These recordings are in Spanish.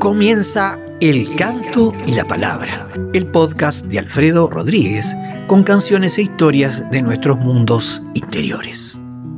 Comienza El Canto y la Palabra, el podcast de Alfredo Rodríguez con canciones e historias de nuestros mundos interiores.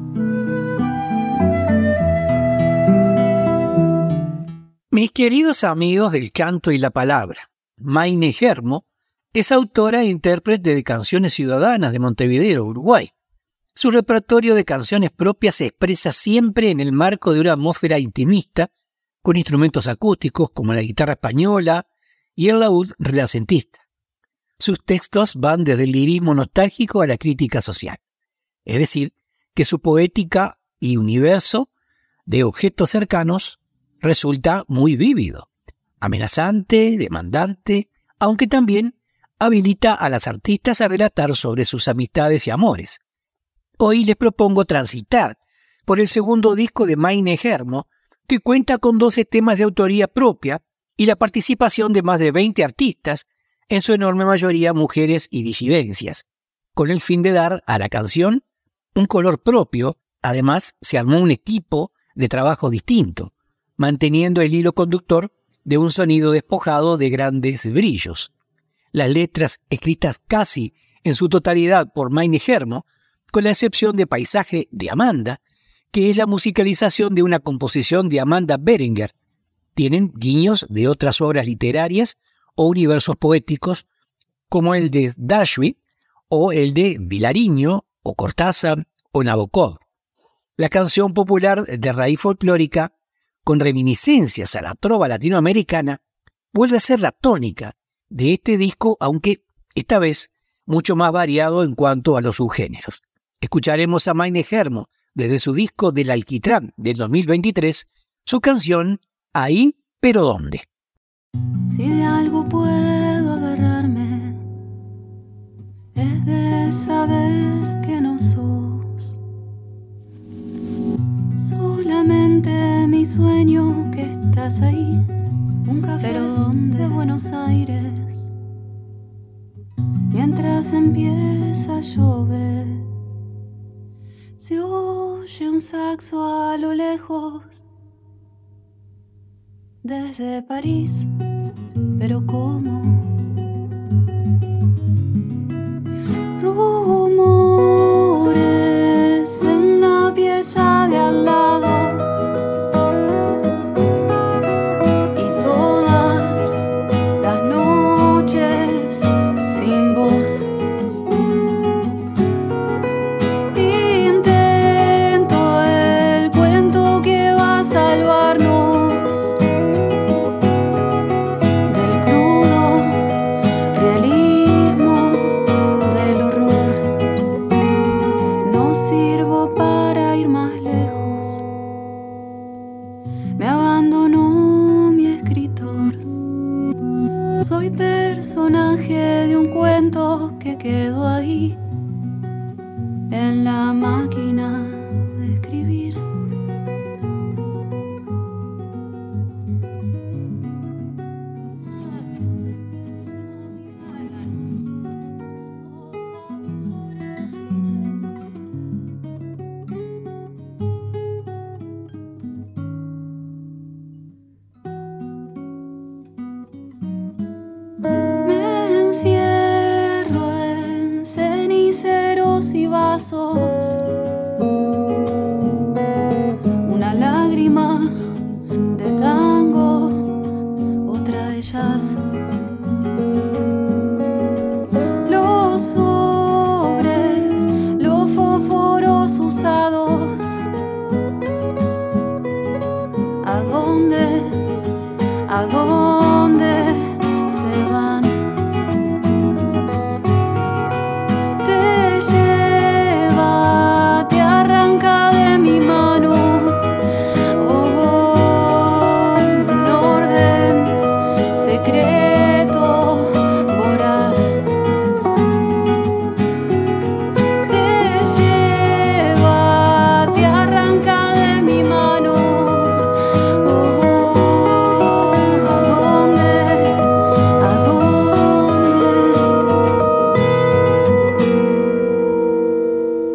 Mis queridos amigos del Canto y la Palabra, Mayne Germo es autora e intérprete de canciones ciudadanas de Montevideo, Uruguay. Su repertorio de canciones propias se expresa siempre en el marco de una atmósfera intimista, con instrumentos acústicos como la guitarra española y el laúd renacentista. Sus textos van desde el lirismo nostálgico a la crítica social. Es decir, que su poética y universo de objetos cercanos resulta muy vívido, amenazante, demandante, aunque también habilita a las artistas a relatar sobre sus amistades y amores. Hoy les propongo transitar por el segundo disco de Mayne Germo, que cuenta con 12 temas de autoría propia y la participación de más de 20 artistas, en su enorme mayoría mujeres y disidencias, con el fin de dar a la canción un color propio. Además, se armó un equipo de trabajo distinto, manteniendo el hilo conductor de un sonido despojado de grandes brillos. Las letras, escritas casi en su totalidad por Mayne Germo, con la excepción de Paisaje de Amanda, que es la musicalización de una composición de Amanda Berenger, tienen guiños de otras obras literarias o universos poéticos, como el de Dashwi, o el de Vilariño, o Cortázar, o Nabokov. La canción popular de raíz folclórica, con reminiscencias a la trova latinoamericana, vuelve a ser la tónica de este disco, aunque esta vez mucho más variado en cuanto a los subgéneros. Escucharemos a Mayne Germo desde su disco del Alquitrán del 2023, su canción Ahí, pero ¿dónde? Si de algo puedo agarrarme, es de saber que no sos solamente mi sueño, que estás ahí, un café de Buenos Aires, mientras empieza a llover. Se oye un saxo a lo lejos, desde París, pero ¿cómo? Rumores en la pieza de al lado, y todas las noches sin voz. Intento el cuento que va a salvarnos del crudo realismo del horror. No sirvo para ir más lejos, me abandonó mi escritor. Soy personaje de un cuento que quedó ahí, en la máquina de escribir. Me encierro en ceniceros y vasos, una lágrima de tango, otra de jazz. Los sobres, los fósforos usados, ¿a dónde se van? Te lleva, te arranca de mi mano, oh, un orden secreto voraz. Te lleva, te arranca de mi mano, oh, ¿a dónde? ¿A dónde?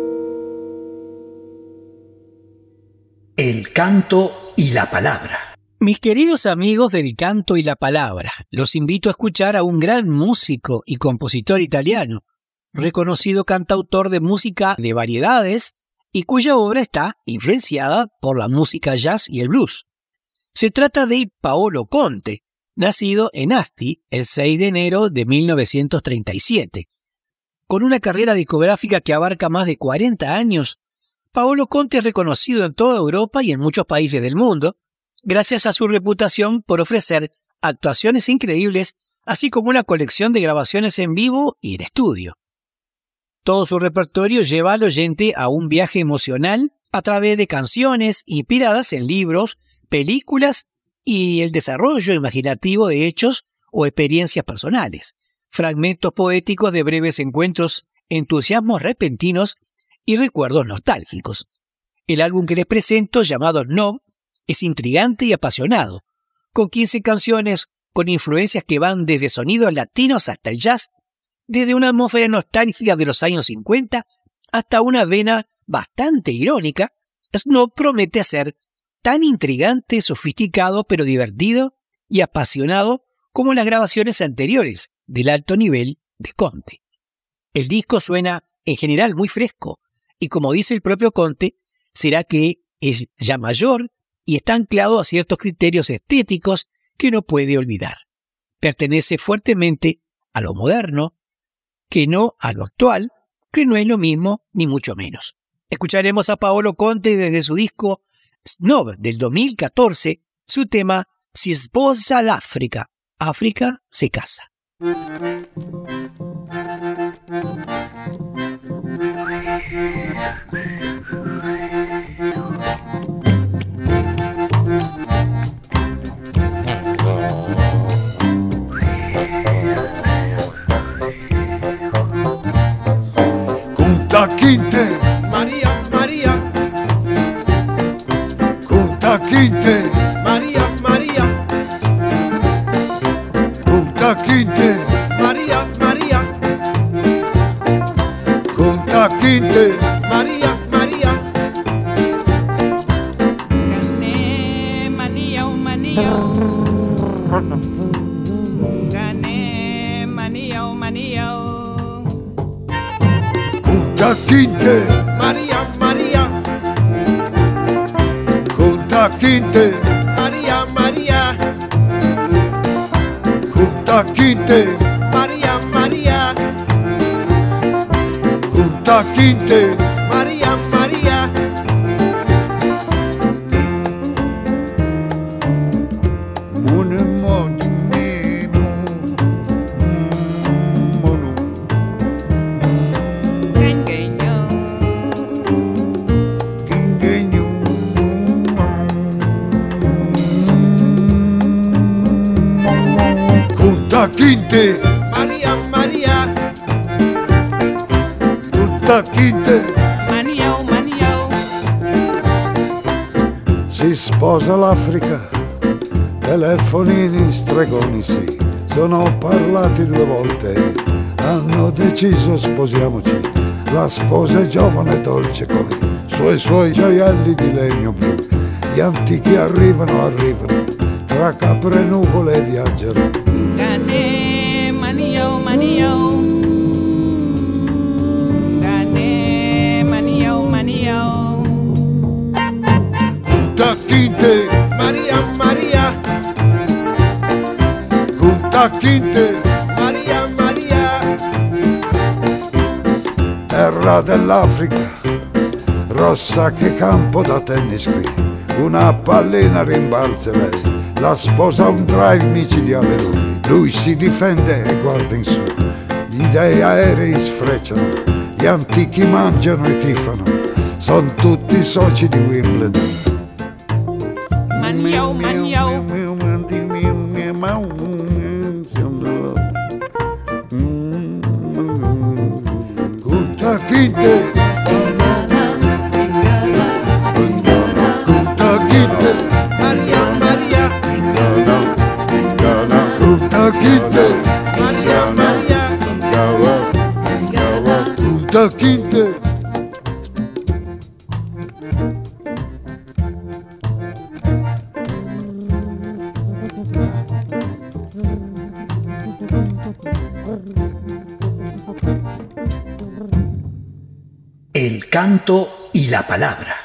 El Canto y la Palabra. Mis queridos amigos del canto y la palabra, los invito a escuchar a un gran músico y compositor italiano, reconocido cantautor de música de variedades y cuya obra está influenciada por la música jazz y el blues. Se trata de Paolo Conte, nacido en Asti el 6 de enero de 1937. Con una carrera discográfica que abarca más de 40 años, Paolo Conte es reconocido en toda Europa y en muchos países del mundo, gracias a su reputación por ofrecer actuaciones increíbles, así como una colección de grabaciones en vivo y en estudio. Todo su repertorio lleva al oyente a un viaje emocional a través de canciones inspiradas en libros, películas y el desarrollo imaginativo de hechos o experiencias personales, fragmentos poéticos de breves encuentros, entusiasmos repentinos y recuerdos nostálgicos. El álbum que les presento, llamado Snob, es intrigante y apasionado, con 15 canciones con influencias que van desde sonidos latinos hasta el jazz, desde una atmósfera nostálgica de los años 50 hasta una vena bastante irónica. Snob promete ser tan intrigante, sofisticado, pero divertido y apasionado como las grabaciones anteriores del alto nivel de Conte. El disco suena en general muy fresco y, como dice el propio Conte, será que es ya mayor y está anclado a ciertos criterios estéticos que no puede olvidar. Pertenece fuertemente a lo moderno, que no a lo actual, que no es lo mismo ni mucho menos. Escucharemos a Paolo Conte desde su disco Snob del 2014, su tema Si sposa l'Africa. África se casa. Kunta Kinte, María, María, Kunta Kinte, María, María, Kunta Kinte, María, María, Kunta Kinte, María, María. Gané, manía, un manía. Gané, manía, un manía. Kunta Kinte, María, María, Kunta Kinte, María, María, Kunta Kinte, María, María, Kunta Kinte, María, María. Mune mojimino, mono, Gangueño. kingenyu, Kunta Kinte, María, María, Kunta Kinte, Manía, un manía. si sposa l'Africa, telefonini stregoni sì, sono parlati 2 volte, hanno deciso sposiamoci, la sposa è giovane e dolce come suoi gioielli di legno blu, gli antichi arrivano, tra capre e nuvole viaggiano. Gané, manía, un manía. Gané, manía, un manía. Kunta Kinte, María, María, Kunta Kinte, María, María. terra dell'Africa, rossa che campo da tennis qui, una pallina rimbalza lei, la sposa un drive micidiale lui si difende e guarda in su, gli dei aerei sfrecciano, gli antichi mangiano e tifano, son tutti soci di Wimbledon. Manía, un manía. Kunta Kinte, Kunta Kinte, María, María, Kunta Kinte, María, María. Kunta Kinte. El canto y la palabra.